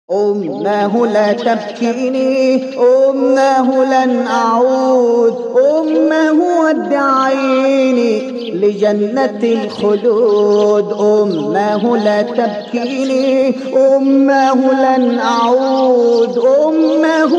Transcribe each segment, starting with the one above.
أماه لا تبكيني، أماه لن أعود، أماه ودعيني لجنة الخلود. أماه لا تبكيني، أماه لن أعود، أماه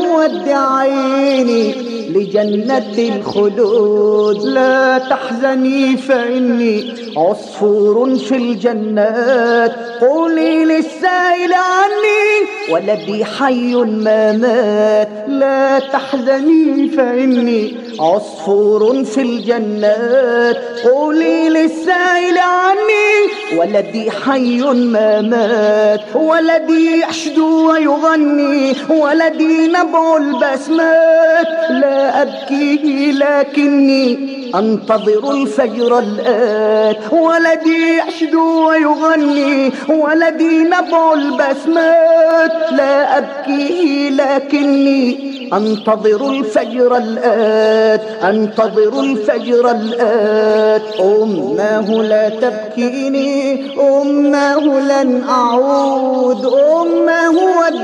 ودعيني لجنة الخلود. لا تحزني فإني عصفور في الجنات، قولي للسائل عني ولدي حي ما مات. لا تحزني فإني عصفور في الجنات، قولي للسائل عني ولدي حي ما مات. ولدي يحشدو ويغني، ولدي نبع البسمات. لا أبكي لكني أنتظر الفجر الآت. ولدي يحشدو ويغني، ولدي نبع البسمات. لا أبكي لكني أنتظر الفجر الآت، أنتظر الفجر الآت. أماه لا تبكيني، أماه لن أعود، أماه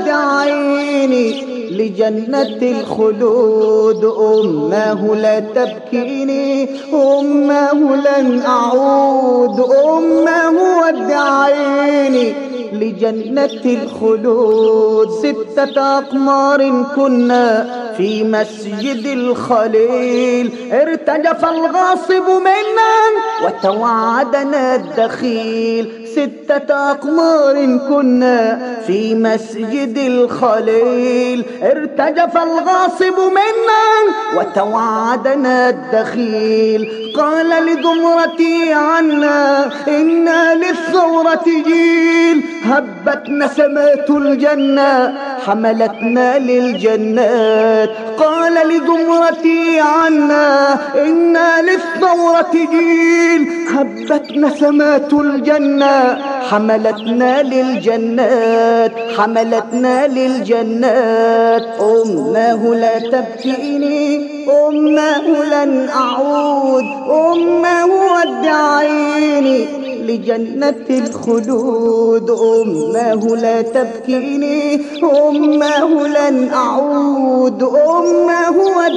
ودعيني لجنة الخلود. أماه لا تبكيني، أماه لن أعود، أماه ودعيني لجنة الخلود. 6 أقمار كنا في مسجد الخليل، ارتجف الغاصب منا وتوعدنا الدخيل. 6 أقمار كنا في مسجد الخليل، ارتجف الغاصب منا وتوعدنا الدخيل. قال لزمرتي عنا إنا للثورة جيل، هبت نسمات الجنة حملتنا للجنات. قال لزمرتي عنا إنا للثورة جيل، هبت نسمات الجنة حملتنا للجنات، حملتنا للجنات. أماه لا تبكيني، أماه لن أعود، أماه ودعيني لجنة الخلود. أماه لا تبكيني، أماه لن أعود، أماه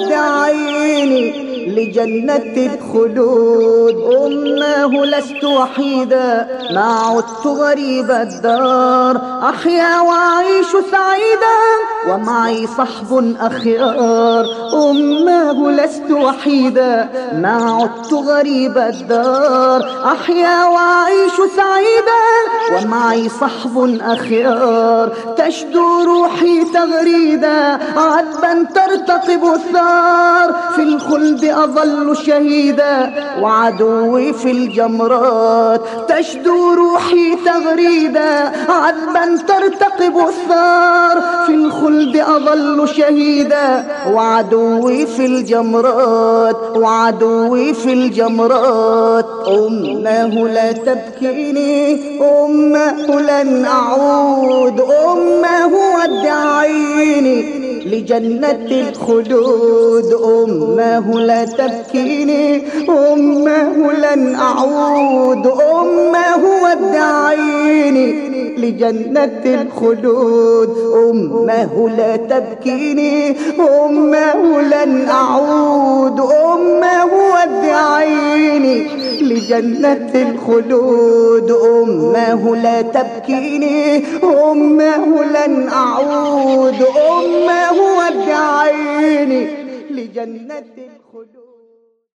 ودعيني لجنة الخلود. أماه لست وحيدا ما عدت غريب الدار، أحيا وأعيش سعيدا ومعي صحب أخيار. أماه لست وحيدا ما عدت غريب الدار، أحيا وأعيش سعيدا ومعي صحب أخيار. تشدو روحي تغريدا عذبا ترتقب الثار، في الخلد أظل شهيدا وعدوي في الجمرات. تشدو روحي تغريدا عذبا ترتقب الثار، في الخلد أظل شهيدا وعدوي في الجمرات، وعدوي في الجمرات. أماه لا تبكيني، أماه لن أعود، أماه ودعيني لجنة الخلود. أماه لا تبكيني، أماه لن أعود، أماه ودعيني لجنة الخلود. أماه لا تبكيني، أماه لن أعود، أماه ودعيني لجنة الخلود. أماه لا تبكيني، أماه لن أعود، أماه ودعيني لجنة الخلود.